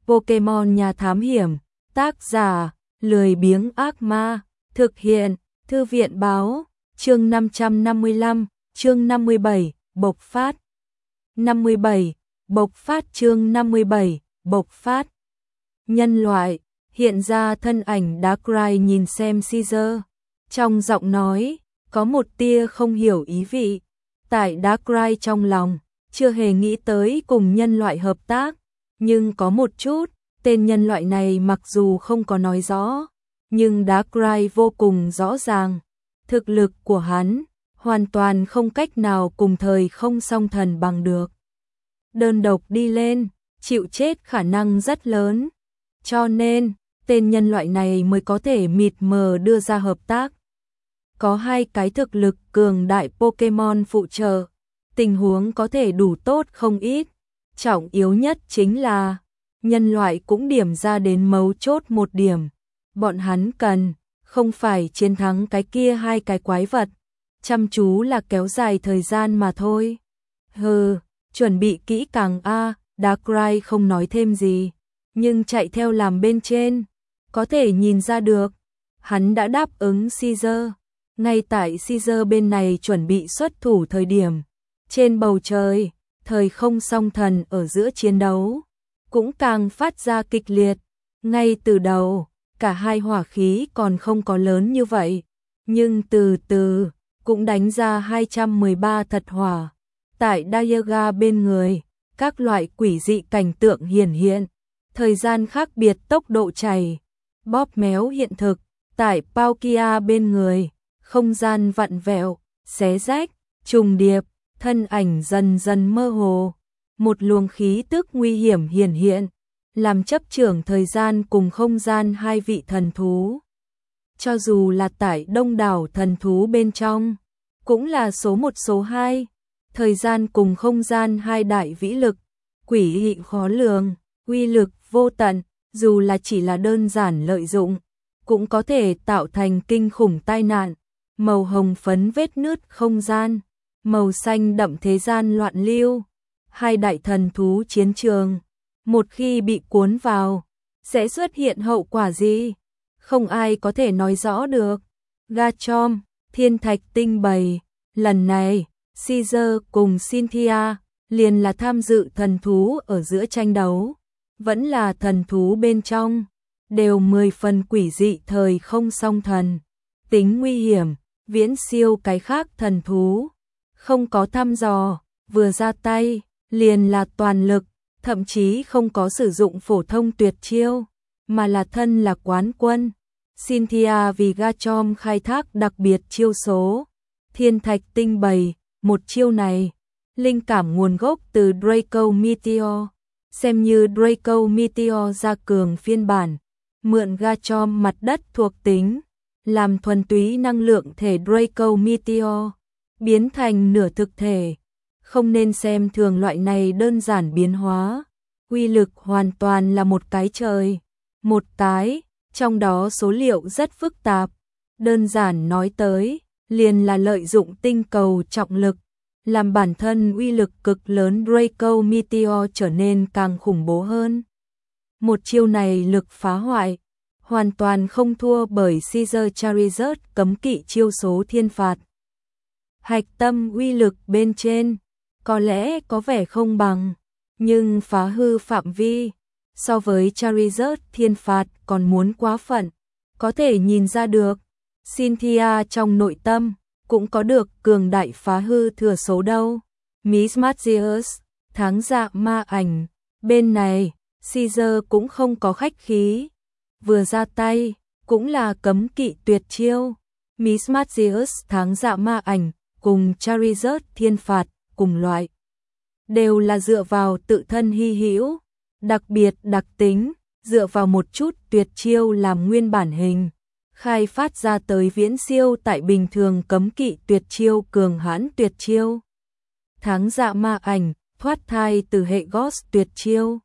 Pokemon nhà thám hiểm, tác giả, lười biếng ác ma, thực hiện, thư viện báo, chương 555, chương 57, bộc phát. 57, bộc phát chương 57, bộc phát. Nhân loại, hiện ra thân ảnh Darkrai nhìn xem Caesar. Trong giọng nói, có một tia không hiểu ý vị. Tại Darkrai trong lòng, chưa hề nghĩ tới cùng nhân loại hợp tác. Nhưng có một chút, tên nhân loại này mặc dù không có nói rõ, nhưng Darkrai vô cùng rõ ràng. Thực lực của hắn, hoàn toàn không cách nào cùng thời không song thần bằng được. Đơn độc đi lên, chịu chết khả năng rất lớn. Cho nên, tên nhân loại này mới có thể mịt mờ đưa ra hợp tác. Có hai cái thực lực cường đại Pokemon phụ trợ, tình huống có thể đủ tốt không ít. Trọng yếu nhất chính là, nhân loại cũng điểm ra đến mấu chốt một điểm. Bọn hắn cần, không phải chiến thắng cái kia hai cái quái vật, chăm chú là kéo dài thời gian mà thôi. Chuẩn bị kỹ càng a. Darkrai không nói thêm gì, nhưng chạy theo làm bên trên, có thể nhìn ra được, hắn đã đáp ứng Caesar. Ngay tại Caesar bên này chuẩn bị xuất thủ thời điểm, trên bầu trời, thời không song thần ở giữa chiến đấu, cũng càng phát ra kịch liệt. Ngay từ đầu, cả hai hỏa khí còn không có lớn như vậy, nhưng từ từ, cũng đánh ra 213 thật hỏa. Tại Dialga bên người, các loại quỷ dị cảnh tượng hiển hiện, thời gian khác biệt tốc độ chảy, bóp méo hiện thực. Tại Palkia bên người, không gian vặn vẹo, xé rách, trùng điệp, thân ảnh dần dần mơ hồ. Một luồng khí tức nguy hiểm hiển hiện, làm chấp trưởng thời gian cùng không gian hai vị thần thú. Cho dù là tại đông đảo thần thú bên trong, cũng là số 1 số 2. Thời gian cùng không gian hai đại vĩ lực, quỷ dị khó lường, uy lực vô tận, dù là chỉ là đơn giản lợi dụng, cũng có thể tạo thành kinh khủng tai nạn. Màu hồng phấn vết nứt không gian, màu xanh đậm thế gian loạn lưu. Hai đại thần thú chiến trường, một khi bị cuốn vào, sẽ xuất hiện hậu quả gì? Không ai có thể nói rõ được. Garchomp, thiên thạch tinh bầy, lần này, Caesar cùng Cynthia liền là tham dự thần thú ở giữa tranh đấu, vẫn là thần thú bên trong, đều 10 phần quỷ dị thời không song thần, tính nguy hiểm, viễn siêu cái khác thần thú, không có thăm dò, vừa ra tay, liền là toàn lực, thậm chí không có sử dụng phổ thông tuyệt chiêu, mà là thân là quán quân. Cynthia vì Garchomp khai thác đặc biệt chiêu số, thiên thạch tinh bầy. Một chiêu này, linh cảm nguồn gốc từ Draco Meteor, xem như Draco Meteor gia cường phiên bản, mượn Garchomp mặt đất thuộc tính, làm thuần túy năng lượng thể Draco Meteor, biến thành nửa thực thể. Không nên xem thường loại này đơn giản biến hóa, uy lực hoàn toàn là một cái trời, một cái, trong đó số liệu rất phức tạp. Đơn giản nói tới, liền là lợi dụng tinh cầu trọng lực, làm bản thân uy lực cực lớn Draco Meteor trở nên càng khủng bố hơn. Một chiêu này lực phá hoại, hoàn toàn không thua bởi Caesar Charizard cấm kỵ chiêu số thiên phạt. Hạch tâm uy lực bên trên, có lẽ có vẻ không bằng, nhưng phá hư phạm vi, so với Charizard thiên phạt còn muốn quá phận, có thể nhìn ra được. Cynthia trong nội tâm, cũng có được cường đại phá hư thừa số đâu. Miss Magius, tháng dạ ma ảnh, bên này, Caesar cũng không có khách khí. Vừa ra tay, cũng là cấm kỵ tuyệt chiêu. Miss Magius tháng dạ ma ảnh, cùng Charizard thiên phạt, cùng loại. Đều là dựa vào tự thân hy hữu, đặc biệt đặc tính, dựa vào một chút tuyệt chiêu làm nguyên bản hình. Khai phát ra tới viễn siêu tại bình thường cấm kỵ tuyệt chiêu cường hãn tuyệt chiêu. Tháng dạ ma ảnh, thoát thai từ hệ Ghost tuyệt chiêu.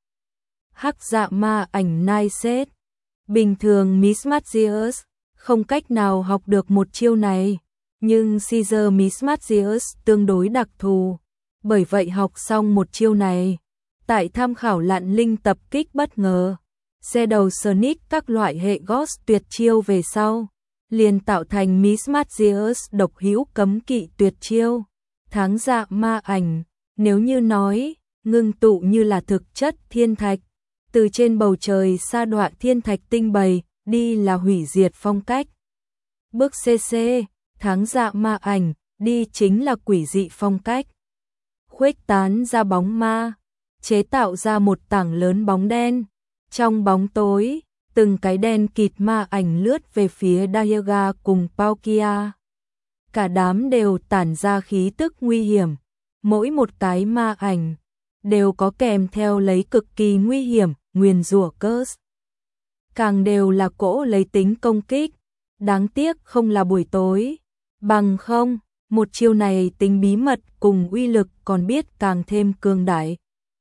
Hắc dạ ma ảnh Niset. Bình thường Miss Magius không cách nào học được một chiêu này, nhưng Caesar Miss Magius tương đối đặc thù. Bởi vậy học xong một chiêu này, Tại tham khảo lạn linh tập kích bất ngờ, xe đầu Sonic các loại hệ Ghost tuyệt chiêu về sau, liền tạo thành Miss Magius độc hữu cấm kỵ tuyệt chiêu, tháng dạ ma ảnh, nếu như nói, ngưng tụ như là thực chất thiên thạch, từ trên bầu trời sa đọa thiên thạch tinh bầy, đi là hủy diệt phong cách. Bước CC, tháng dạ ma ảnh, đi chính là quỷ dị phong cách. Khuếch tán ra bóng ma, chế tạo ra một tảng lớn bóng đen. Trong bóng tối, từng cái đen kịt ma ảnh lướt về phía Dialga cùng Palkia. Cả đám đều tản ra khí tức nguy hiểm, mỗi một cái ma ảnh đều có kèm theo lấy cực kỳ nguy hiểm, nguyền rủa curse. Càng đều là cỗ lấy tính công kích, đáng tiếc không là buổi tối, bằng không, một chiêu này tính bí mật cùng uy lực còn biết càng thêm cường đại.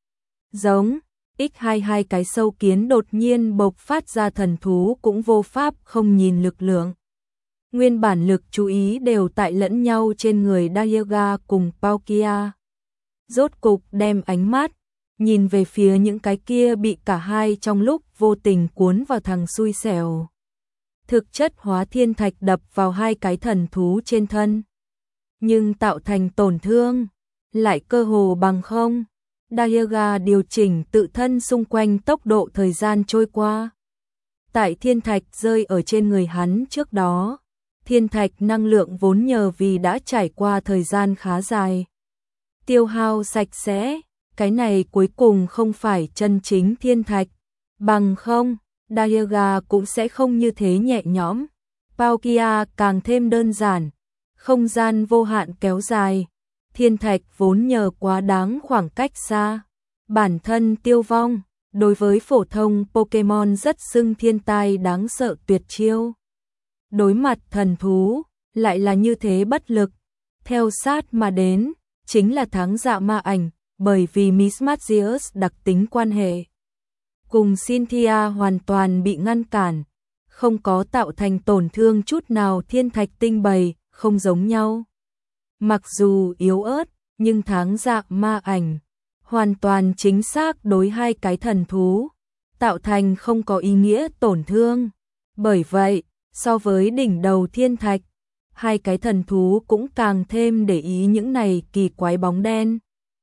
Giống X22 cái sâu kiến đột nhiên bộc phát ra thần thú cũng vô pháp không nhìn lực lượng. Nguyên bản lực chú ý đều tại lẫn nhau trên người Dialga cùng Palkia. Rốt cục đem ánh mắt nhìn về phía những cái kia bị cả hai trong lúc vô tình cuốn vào thằng xui xẻo. Thực chất hóa thiên thạch đập vào hai cái thần thú trên thân, nhưng tạo thành tổn thương lại cơ hồ bằng không. Dialga điều chỉnh tự thân xung quanh tốc độ thời gian trôi qua. Tại thiên thạch rơi ở trên người hắn trước đó, thiên thạch năng lượng vốn nhờ vì đã trải qua thời gian khá dài, tiêu hao sạch sẽ, cái này cuối cùng không phải chân chính thiên thạch, bằng không, Dialga cũng sẽ không như thế nhẹ nhõm. Palkia càng thêm đơn giản, không gian vô hạn kéo dài. Thiên thạch vốn nhờ quá đáng khoảng cách xa, bản thân tiêu vong, đối với phổ thông Pokemon rất xưng thiên tai đáng sợ tuyệt chiêu. Đối mặt thần thú, lại là như thế bất lực, theo sát mà đến, chính là tháng dạ ma ảnh, bởi vì Miss Magius đặc tính quan hệ cùng Cynthia hoàn toàn bị ngăn cản, không có tạo thành tổn thương chút nào. Thiên thạch tinh bầy, không giống nhau. Mặc dù yếu ớt, nhưng tháng dạ ma ảnh hoàn toàn chính xác đối hai cái thần thú, tạo thành không có ý nghĩa tổn thương. Bởi vậy, so với đỉnh đầu thiên thạch, hai cái thần thú cũng càng thêm để ý những này kỳ quái bóng đen.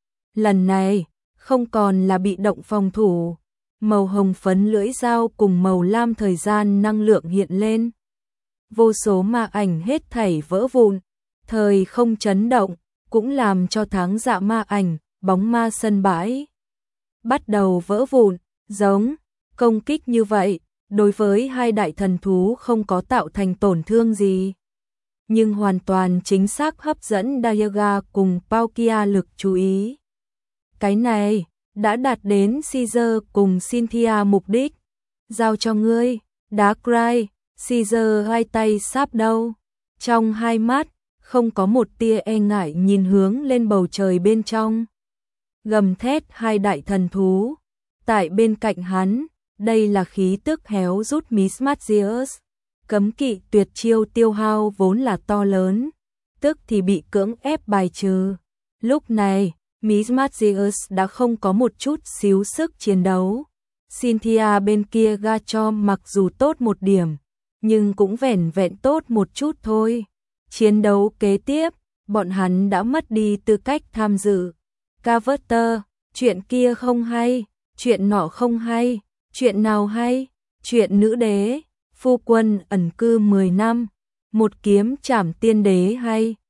Lần này, không còn là bị động phòng thủ, màu hồng phấn lưỡi dao cùng màu lam thời gian năng lượng hiện lên. Vô số ma ảnh hết thảy vỡ vụn, thời không chấn động, cũng làm cho tháng dạ ma ảnh, bóng ma sân bãi bắt đầu vỡ vụn, giống công kích như vậy, đối với hai đại thần thú không có tạo thành tổn thương gì, nhưng hoàn toàn chính xác hấp dẫn Dialga cùng Palkia lực chú ý. Cái này đã đạt đến Caesar cùng Cynthia mục đích. Giao cho ngươi, Darkrai. Caesar hai tay sáp đâu, trong hai mắt không có một tia e ngại nhìn hướng lên bầu trời bên trong. Gầm thét hai đại thần thú, tại bên cạnh hắn, đây là khí tức héo rút Miss Magius. Cấm kỵ tuyệt chiêu tiêu hao vốn là to lớn, tức thì bị cưỡng ép bài trừ. Lúc này, Miss Magius đã không có một chút xíu sức chiến đấu. Cynthia bên kia Garchomp mặc dù tốt một điểm, nhưng cũng vẻn vẹn tốt một chút thôi. Chiến đấu kế tiếp, bọn hắn đã mất đi tư cách tham dự. Carver, chuyện kia không hay, chuyện nọ không hay, chuyện nào hay, chuyện nữ đế, phu quân ẩn cư 10 năm, một kiếm trảm tiên đế hay.